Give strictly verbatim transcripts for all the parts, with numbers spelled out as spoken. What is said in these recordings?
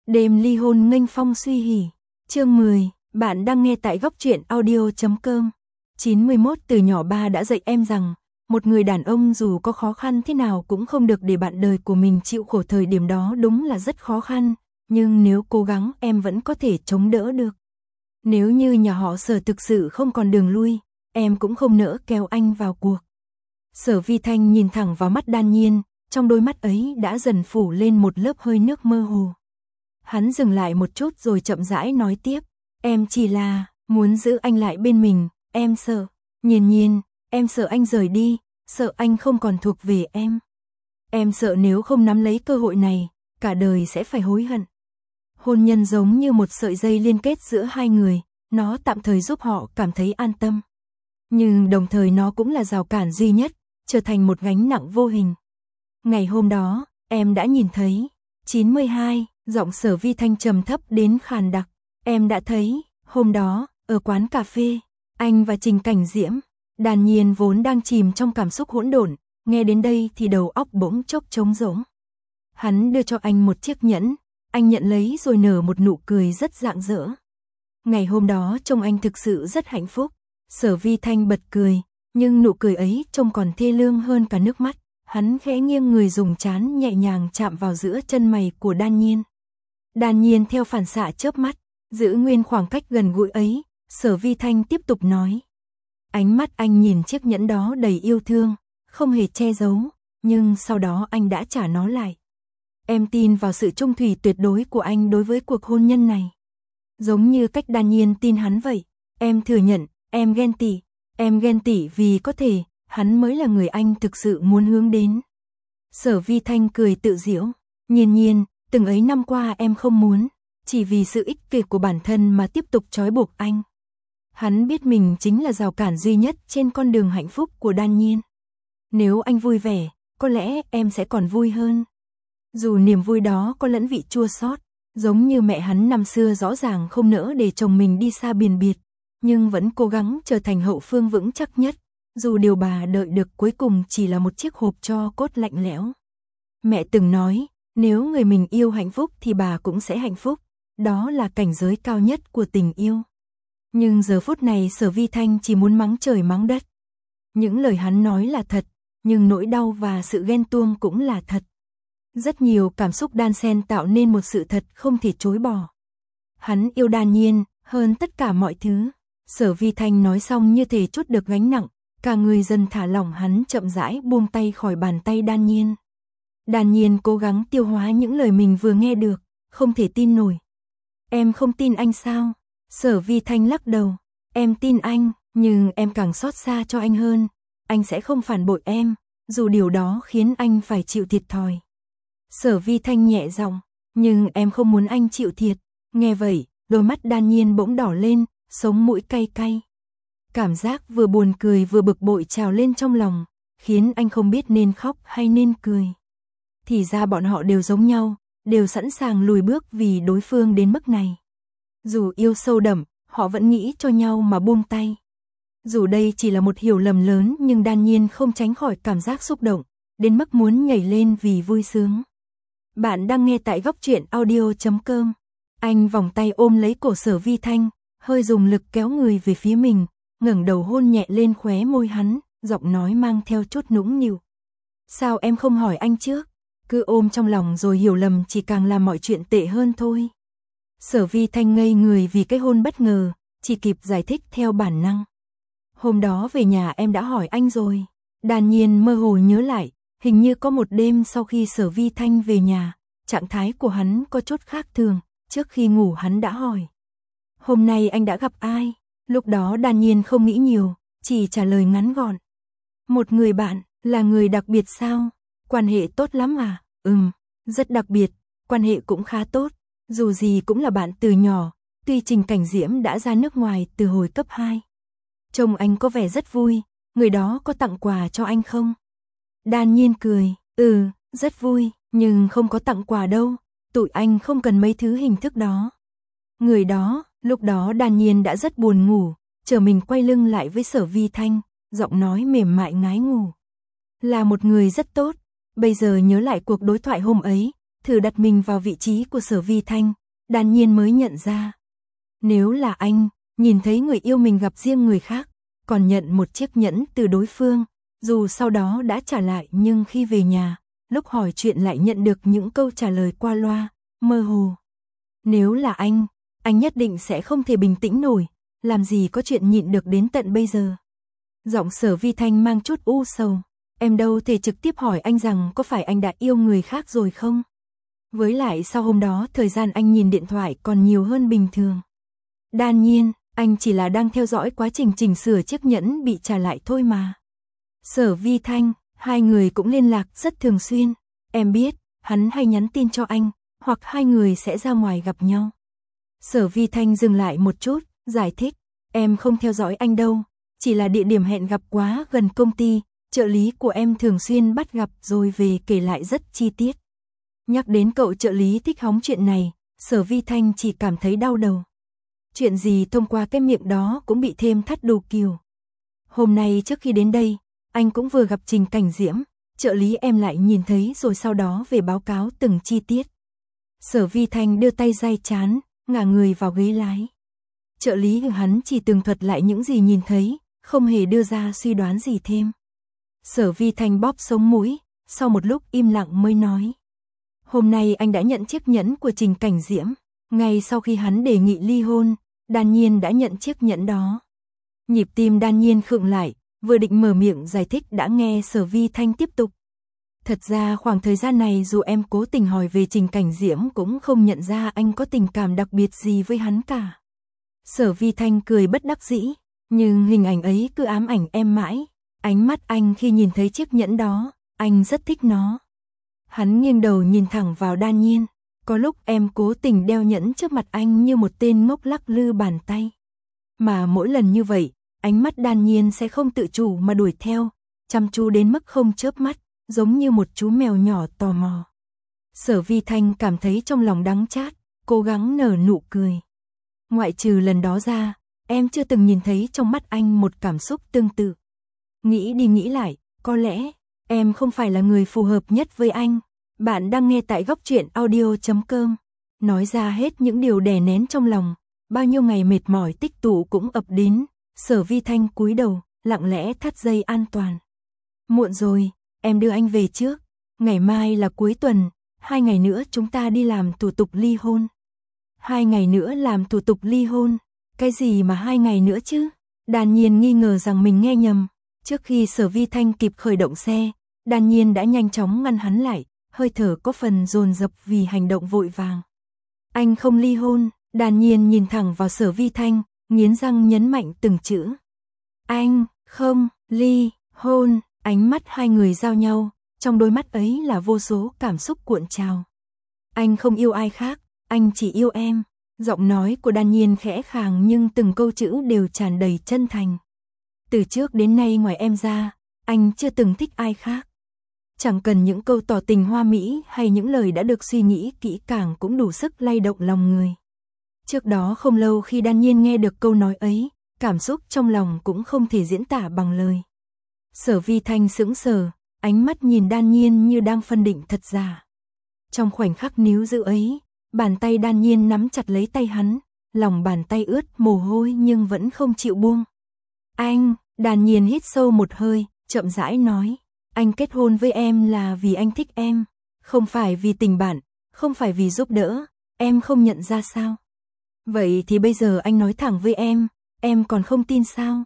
Đêm ly hôn nghênh phong suy hỉ. Chương mười, bạn đang nghe tại góc truyện audio chấm com. chín mươi mốt từ nhỏ ba đã dạy em rằng, một người đàn ông dù có khó khăn thế nào cũng không được để bạn đời của mình chịu khổ. Thời điểm đó đúng là rất khó khăn, nhưng nếu cố gắng em vẫn có thể chống đỡ được. Nếu như nhà họ Sở thực sự không còn đường lui, em cũng không nỡ kéo anh vào cuộc. Sở Vi Thanh nhìn thẳng vào mắt Đan Nhiên, trong đôi mắt ấy đã dần phủ lên một lớp hơi nước mơ hồ. Hắn dừng lại một chút rồi chậm rãi nói tiếp, em chỉ là muốn giữ anh lại bên mình, em sợ, Nhiên Nhiên, em sợ anh rời đi, sợ anh không còn thuộc về em. Em sợ nếu không nắm lấy cơ hội này, cả đời sẽ phải hối hận. Hôn nhân giống như một sợi dây liên kết giữa hai người, nó tạm thời giúp họ cảm thấy an tâm. Nhưng đồng thời nó cũng là rào cản duy nhất, trở thành một gánh nặng vô hình. Ngày hôm đó, em đã nhìn thấy. chín mươi hai, giọng Sở Vi Thanh trầm thấp đến khàn đặc. Em đã thấy, hôm đó, ở quán cà phê, anh và Trình Cảnh Diễm. Đan Nhiên vốn đang chìm trong cảm xúc hỗn độn, nghe đến đây thì đầu óc bỗng chốc trống rỗng. Hắn đưa cho anh một chiếc nhẫn, anh nhận lấy rồi nở một nụ cười rất rạng rỡ. Ngày hôm đó trông anh thực sự rất hạnh phúc. Sở Vi Thanh bật cười, nhưng nụ cười ấy trông còn thê lương hơn cả nước mắt. Hắn khẽ nghiêng người dùng trán nhẹ nhàng chạm vào giữa chân mày của Đan Nhiên. Đan Nhiên theo phản xạ chớp mắt, giữ nguyên khoảng cách gần gũi ấy. Sở Vi Thanh tiếp tục nói. Ánh mắt anh nhìn chiếc nhẫn đó đầy yêu thương, không hề che giấu, nhưng sau đó anh đã trả nó lại. Em tin vào sự trung thủy tuyệt đối của anh đối với cuộc hôn nhân này. Giống như cách Đan Nhiên tin hắn vậy. Em thừa nhận, em ghen tị. Em ghen tị vì có thể, hắn mới là người anh thực sự muốn hướng đến. Sở Vi Thanh cười tự giễu. Nhiên Nhiên, từng ấy năm qua em không muốn, chỉ vì sự ích kỷ của bản thân mà tiếp tục trói buộc anh. Hắn biết mình chính là rào cản duy nhất trên con đường hạnh phúc của Đan Nhiên. Nếu anh vui vẻ, có lẽ em sẽ còn vui hơn. Dù niềm vui đó có lẫn vị chua xót, giống như mẹ hắn năm xưa rõ ràng không nỡ để chồng mình đi xa biền biệt, nhưng vẫn cố gắng trở thành hậu phương vững chắc nhất, dù điều bà đợi được cuối cùng chỉ là một chiếc hộp tro cốt lạnh lẽo. Mẹ từng nói, nếu người mình yêu hạnh phúc thì bà cũng sẽ hạnh phúc, đó là cảnh giới cao nhất của tình yêu. Nhưng giờ phút này Sở Vi Thanh chỉ muốn mắng trời mắng đất. Những lời hắn nói là thật, nhưng nỗi đau và sự ghen tuông cũng là thật. Rất nhiều cảm xúc đan xen tạo nên một sự thật không thể chối bỏ. Hắn yêu Đan Nhiên hơn tất cả mọi thứ. Sở Vi Thanh nói xong như thể trút được gánh nặng, cả người dần thả lỏng. Hắn chậm rãi buông tay khỏi bàn tay Đan Nhiên. Đan Nhiên cố gắng tiêu hóa những lời mình vừa nghe được, không thể tin nổi. Em không tin anh sao? Sở Vi Thanh lắc đầu. Em tin anh, nhưng em càng xót xa cho anh hơn. Anh sẽ không phản bội em, dù điều đó khiến anh phải chịu thiệt thòi. Sở Vi Thanh nhẹ giọng, nhưng em không muốn anh chịu thiệt. Nghe vậy, đôi mắt Đan Nhiên bỗng đỏ lên, sống mũi cay cay. Cảm giác vừa buồn cười vừa bực bội trào lên trong lòng, khiến anh không biết nên khóc hay nên cười. Thì ra bọn họ đều giống nhau, đều sẵn sàng lùi bước vì đối phương đến mức này. Dù yêu sâu đậm, họ vẫn nghĩ cho nhau mà buông tay. Dù đây chỉ là một hiểu lầm lớn, nhưng Đan Nhiên không tránh khỏi cảm giác xúc động, đến mức muốn nhảy lên vì vui sướng. Bạn đang nghe tại góc truyện audio chấm com. Anh vòng tay ôm lấy cổ Sở Vi Thanh, hơi dùng lực kéo người về phía mình, ngẩng đầu hôn nhẹ lên khóe môi hắn, giọng nói mang theo chút nũng nịu. Sao em không hỏi anh trước? Cứ ôm trong lòng rồi hiểu lầm chỉ càng làm mọi chuyện tệ hơn thôi. Sở Vi Thanh ngây người vì cái hôn bất ngờ, chỉ kịp giải thích theo bản năng. Hôm đó về nhà em đã hỏi anh rồi. Đan Nhiên mơ hồ nhớ lại, hình như có một đêm sau khi Sở Vi Thanh về nhà, trạng thái của hắn có chút khác thường, trước khi ngủ hắn đã hỏi. Hôm nay anh đã gặp ai? Lúc đó Đan Nhiên không nghĩ nhiều, chỉ trả lời ngắn gọn. Một người bạn, là người đặc biệt sao? Quan hệ tốt lắm à? Ừm, rất đặc biệt, quan hệ cũng khá tốt, dù gì cũng là bạn từ nhỏ, tuy Trình Cảnh Diễm đã ra nước ngoài từ hồi cấp hai. Trông anh có vẻ rất vui, người đó có tặng quà cho anh không? Đan Nhiên cười, ừ, rất vui, nhưng không có tặng quà đâu, tụi anh không cần mấy thứ hình thức đó. Người đó, lúc đó Đan Nhiên đã rất buồn ngủ, chờ mình quay lưng lại với Sở Vi Thanh, giọng nói mềm mại ngái ngủ. Là một người rất tốt, bây giờ nhớ lại cuộc đối thoại hôm ấy, thử đặt mình vào vị trí của Sở Vi Thanh, Đan Nhiên mới nhận ra. Nếu là anh, nhìn thấy người yêu mình gặp riêng người khác, còn nhận một chiếc nhẫn từ đối phương, dù sau đó đã trả lại nhưng khi về nhà, lúc hỏi chuyện lại nhận được những câu trả lời qua loa, mơ hồ. Nếu là anh, anh nhất định sẽ không thể bình tĩnh nổi, làm gì có chuyện nhịn được đến tận bây giờ. Giọng Sở Vi Thanh mang chút u sầu, em đâu thể trực tiếp hỏi anh rằng có phải anh đã yêu người khác rồi không? Với lại sau hôm đó thời gian anh nhìn điện thoại còn nhiều hơn bình thường. Đan Nhiên, anh chỉ là đang theo dõi quá trình chỉnh sửa chiếc nhẫn bị trả lại thôi mà. Sở Vi Thanh, hai người cũng liên lạc rất thường xuyên. Em biết, hắn hay nhắn tin cho anh, hoặc hai người sẽ ra ngoài gặp nhau. Sở Vi Thanh dừng lại một chút, giải thích. Em không theo dõi anh đâu, chỉ là địa điểm hẹn gặp quá gần công ty, trợ lý của em thường xuyên bắt gặp rồi về kể lại rất chi tiết. Nhắc đến cậu trợ lý thích hóng chuyện này, Sở Vi Thanh chỉ cảm thấy đau đầu. Chuyện gì thông qua cái miệng đó cũng bị thêm thắt đù kiều. Hôm nay trước khi đến đây, anh cũng vừa gặp Trình Cảnh Diễm, trợ lý em lại nhìn thấy rồi sau đó về báo cáo từng chi tiết. Sở Vi Thanh đưa tay day chán, ngả người vào ghế lái. Trợ lý của hắn chỉ tường thuật lại những gì nhìn thấy, không hề đưa ra suy đoán gì thêm. Sở Vi Thanh bóp sống mũi, sau một lúc im lặng mới nói. Hôm nay anh đã nhận chiếc nhẫn của Trình Cảnh Diễm, ngay sau khi hắn đề nghị ly hôn, Đan Nhiên đã nhận chiếc nhẫn đó. Nhịp tim Đan Nhiên khựng lại, vừa định mở miệng giải thích đã nghe Sở Vi Thanh tiếp tục. Thật ra khoảng thời gian này dù em cố tình hỏi về Trình Cảnh Diễm cũng không nhận ra anh có tình cảm đặc biệt gì với hắn cả. Sở Vi Thanh cười bất đắc dĩ, nhưng hình ảnh ấy cứ ám ảnh em mãi. Ánh mắt anh khi nhìn thấy chiếc nhẫn đó, anh rất thích nó. Hắn nghiêng đầu nhìn thẳng vào Đan Nhiên. Có lúc em cố tình đeo nhẫn trước mặt anh như một tên ngốc lắc lư bàn tay. Mà mỗi lần như vậy, ánh mắt Đan Nhiên sẽ không tự chủ mà đuổi theo, chăm chú đến mức không chớp mắt, giống như một chú mèo nhỏ tò mò. Sở Vi Thanh cảm thấy trong lòng đắng chát, cố gắng nở nụ cười. Ngoại trừ lần đó ra, em chưa từng nhìn thấy trong mắt anh một cảm xúc tương tự. Nghĩ đi nghĩ lại, có lẽ em không phải là người phù hợp nhất với anh. Bạn đang nghe tại góc truyện audio chấm com. Nói ra hết những điều đè nén trong lòng, bao nhiêu ngày mệt mỏi tích tụ cũng ập đến. Sở Vi Thanh cúi đầu, lặng lẽ thắt dây an toàn. Muộn rồi, em đưa anh về trước. Ngày mai là cuối tuần, hai ngày nữa chúng ta đi làm thủ tục ly hôn. Hai ngày nữa làm thủ tục ly hôn? Cái gì mà hai ngày nữa chứ? Đan Nhiên nghi ngờ rằng mình nghe nhầm. Trước khi Sở Vi Thanh kịp khởi động xe, Đan Nhiên đã nhanh chóng ngăn hắn lại, hơi thở có phần dồn dập vì hành động vội vàng. Anh không ly hôn. Đan Nhiên nhìn thẳng vào Sở Vi Thanh, nghiến răng nhấn mạnh từng chữ. Anh không ly hôn. Ánh mắt hai người giao nhau, trong đôi mắt ấy là vô số cảm xúc cuộn trào. Anh không yêu ai khác, anh chỉ yêu em. Giọng nói của Đan Nhiên khẽ khàng nhưng từng câu chữ đều tràn đầy chân thành. Từ trước đến nay ngoài em ra, anh chưa từng thích ai khác. Chẳng cần những câu tỏ tình hoa mỹ hay những lời đã được suy nghĩ kỹ càng cũng đủ sức lay động lòng người. Trước đó không lâu khi Đan Nhiên nghe được câu nói ấy, cảm xúc trong lòng cũng không thể diễn tả bằng lời. Sở Vi Thanh sững sờ, ánh mắt nhìn Đan Nhiên như đang phân định thật giả. Trong khoảnh khắc níu giữ ấy, bàn tay Đan Nhiên nắm chặt lấy tay hắn, lòng bàn tay ướt mồ hôi nhưng vẫn không chịu buông. Anh, Đan Nhiên hít sâu một hơi, chậm rãi nói, anh kết hôn với em là vì anh thích em, không phải vì tình bạn, không phải vì giúp đỡ, em không nhận ra sao? Vậy thì bây giờ anh nói thẳng với em, em còn không tin sao?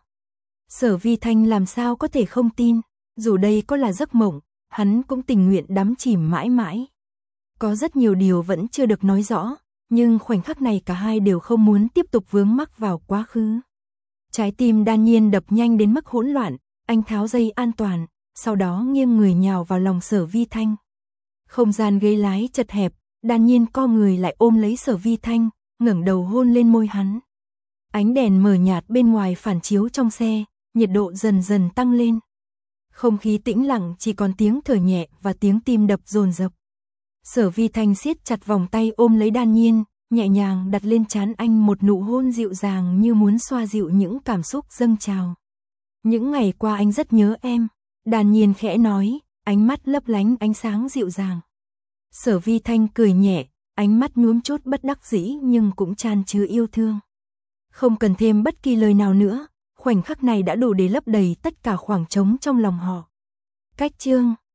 Sở Vi Thanh làm sao có thể không tin, dù đây có là giấc mộng, hắn cũng tình nguyện đắm chìm mãi mãi. Có rất nhiều điều vẫn chưa được nói rõ, nhưng khoảnh khắc này cả hai đều không muốn tiếp tục vướng mắc vào quá khứ. Trái tim Đan Nhiên đập nhanh đến mức hỗn loạn, anh tháo dây an toàn, sau đó nghiêng người nhào vào lòng Sở Vi Thanh. Không gian ghế lái chật hẹp, Đan Nhiên co người lại ôm lấy Sở Vi Thanh, ngẩng đầu hôn lên môi hắn. Ánh đèn mờ nhạt bên ngoài phản chiếu trong xe, nhiệt độ dần dần tăng lên. Không khí tĩnh lặng chỉ còn tiếng thở nhẹ và tiếng tim đập dồn dập. Sở Vi Thanh siết chặt vòng tay ôm lấy Đan Nhiên, nhẹ nhàng đặt lên trán anh một nụ hôn dịu dàng như muốn xoa dịu những cảm xúc dâng trào. Những ngày qua anh rất nhớ em, Đan Nhiên khẽ nói, ánh mắt lấp lánh ánh sáng dịu dàng. Sở Vi Thanh cười nhẹ, ánh mắt nhuốm chút bất đắc dĩ nhưng cũng chan chứa yêu thương. Không cần thêm bất kỳ lời nào nữa, khoảnh khắc này đã đủ để lấp đầy tất cả khoảng trống trong lòng họ. Cách chương